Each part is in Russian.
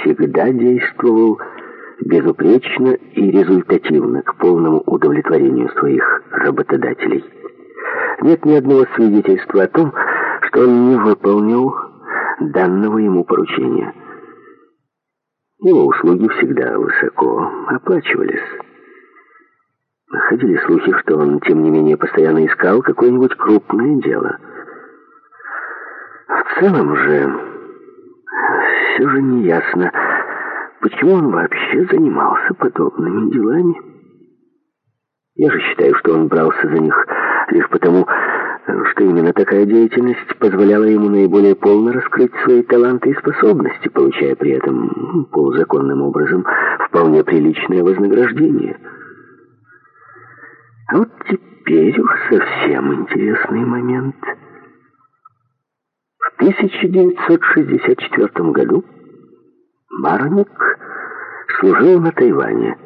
всегда действовал безупречно и результативно, к полному удовлетворению своих работодателей. Нет ни одного свидетельства о том, что он не выполнил данного ему поручения. Его услуги всегда высоко оплачивались. Ходили слухи, что он, тем не менее, постоянно искал какое-нибудь крупное дело. В целом же, все же не ясно, почему он вообще занимался подобными делами. Я же считаю, что он брался за них лишь потому, что именно такая деятельность позволяла ему наиболее полно раскрыть свои таланты и способности, получая при этом полузаконным образом вполне приличное вознаграждение. А вот теперь уж совсем интересный момент. В 1964 году Мароник служил на Тайване.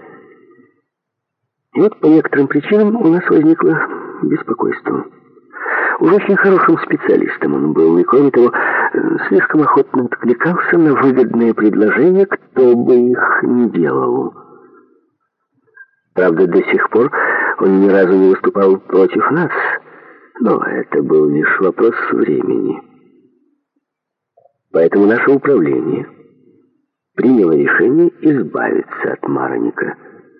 И вот по некоторым причинам у нас возникло беспокойство. Уж очень хорошим специалистом он был, и, кроме того, слишком охотно откликался на выгодные предложения, кто бы их ни делал. Правда, до сих пор он ни разу не выступал против нас, но это был лишь вопрос времени. Поэтому наше управление приняло решение избавиться от Мароника.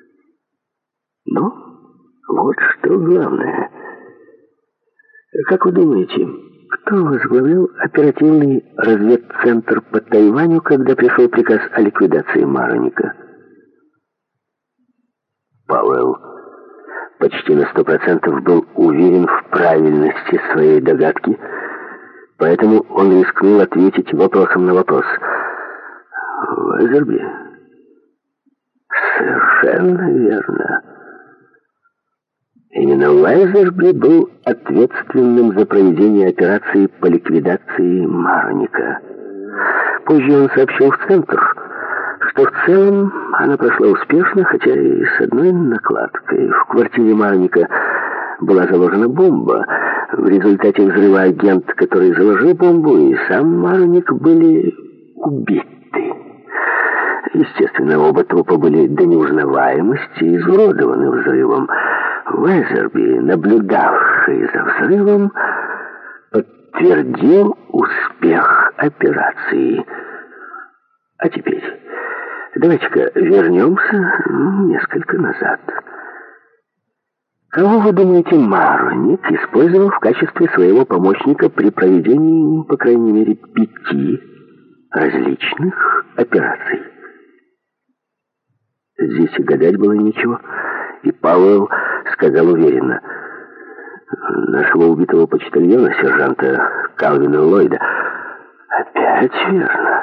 Но вот что главное. Как вы думаете, кто возглавлял оперативный разведцентр по Тайваню, когда пришел приказ о ликвидации Мароника? Пауэлл почти на 100% был уверен в правильности своей догадки, поэтому он рискнул ответить вопросом на вопрос. Вайзерби? Совершенно верно. Именно Вайзерби был ответственным за проведение операции по ликвидации Мароника. Позже он сообщил в Центр, что в целом она прошла успешно, хотя и с одной накладкой. В квартире Мароника была заложена бомба. В результате взрыва агент, который заложил бомбу, и сам Мароник были убиты. Естественно, оба трупа были до неузнаваемости изуродованы взрывом. Вайзерби, наблюдавший за взрывом, подтвердил успех операции. А теперь давайте-ка вернемся несколько назад. Кого, вы думаете, Мароник использовал в качестве своего помощника при проведении, по крайней мере, 5 различных операций? Здесь и гадать было нечего, и Пауэлл сказал уверенно: нашего убитого почтальона, сержанта Калвина Ллойда. Опять верно.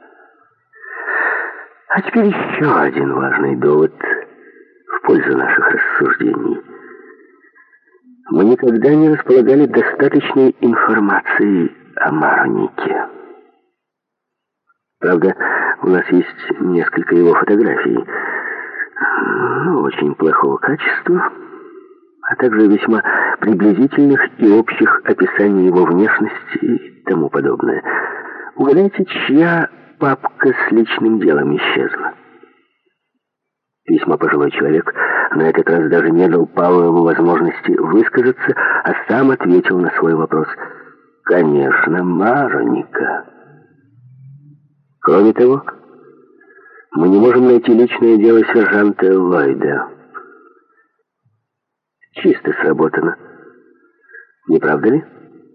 А теперь еще один важный довод в пользу наших рассуждений. Мы никогда не располагали достаточной информацией о Маронике. Правда, у нас есть несколько его фотографий, очень плохого качества, а также весьма приблизительных и общих описаний его внешности и тому подобное. Угадайте, чья папка с личным делом исчезла? Весьма пожилой человек на этот раз даже не дал Пауэллу возможности высказаться, а сам ответил на свой вопрос. Конечно, Мароника. Кроме того, мы не можем найти личное дело сержанта Ллойда. Чисто сработано. Не правда ли?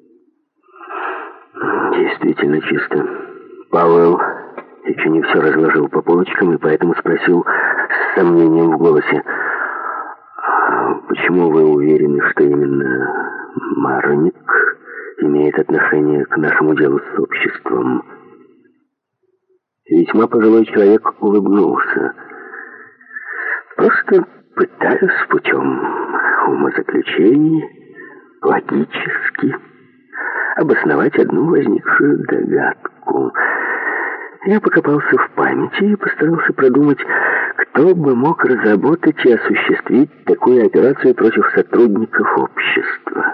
Действительно чисто. Пауэлл еще не все разложил по полочкам и поэтому спросил с сомнением в голосе: почему вы уверены, что именно Мароник имеет отношение к нашему делу с обществом? Весьма пожилой человек улыбнулся. Просто пытаюсь путем умозаключений логически обосновать одну возникшую догадку. Я покопался в памяти и постарался продумать, кто бы мог разработать и осуществить такую операцию против сотрудников общества.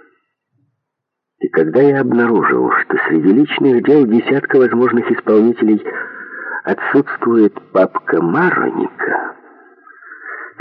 И когда я обнаружил, что среди личных дел десятка возможных исполнителей отсутствует папка Мароника,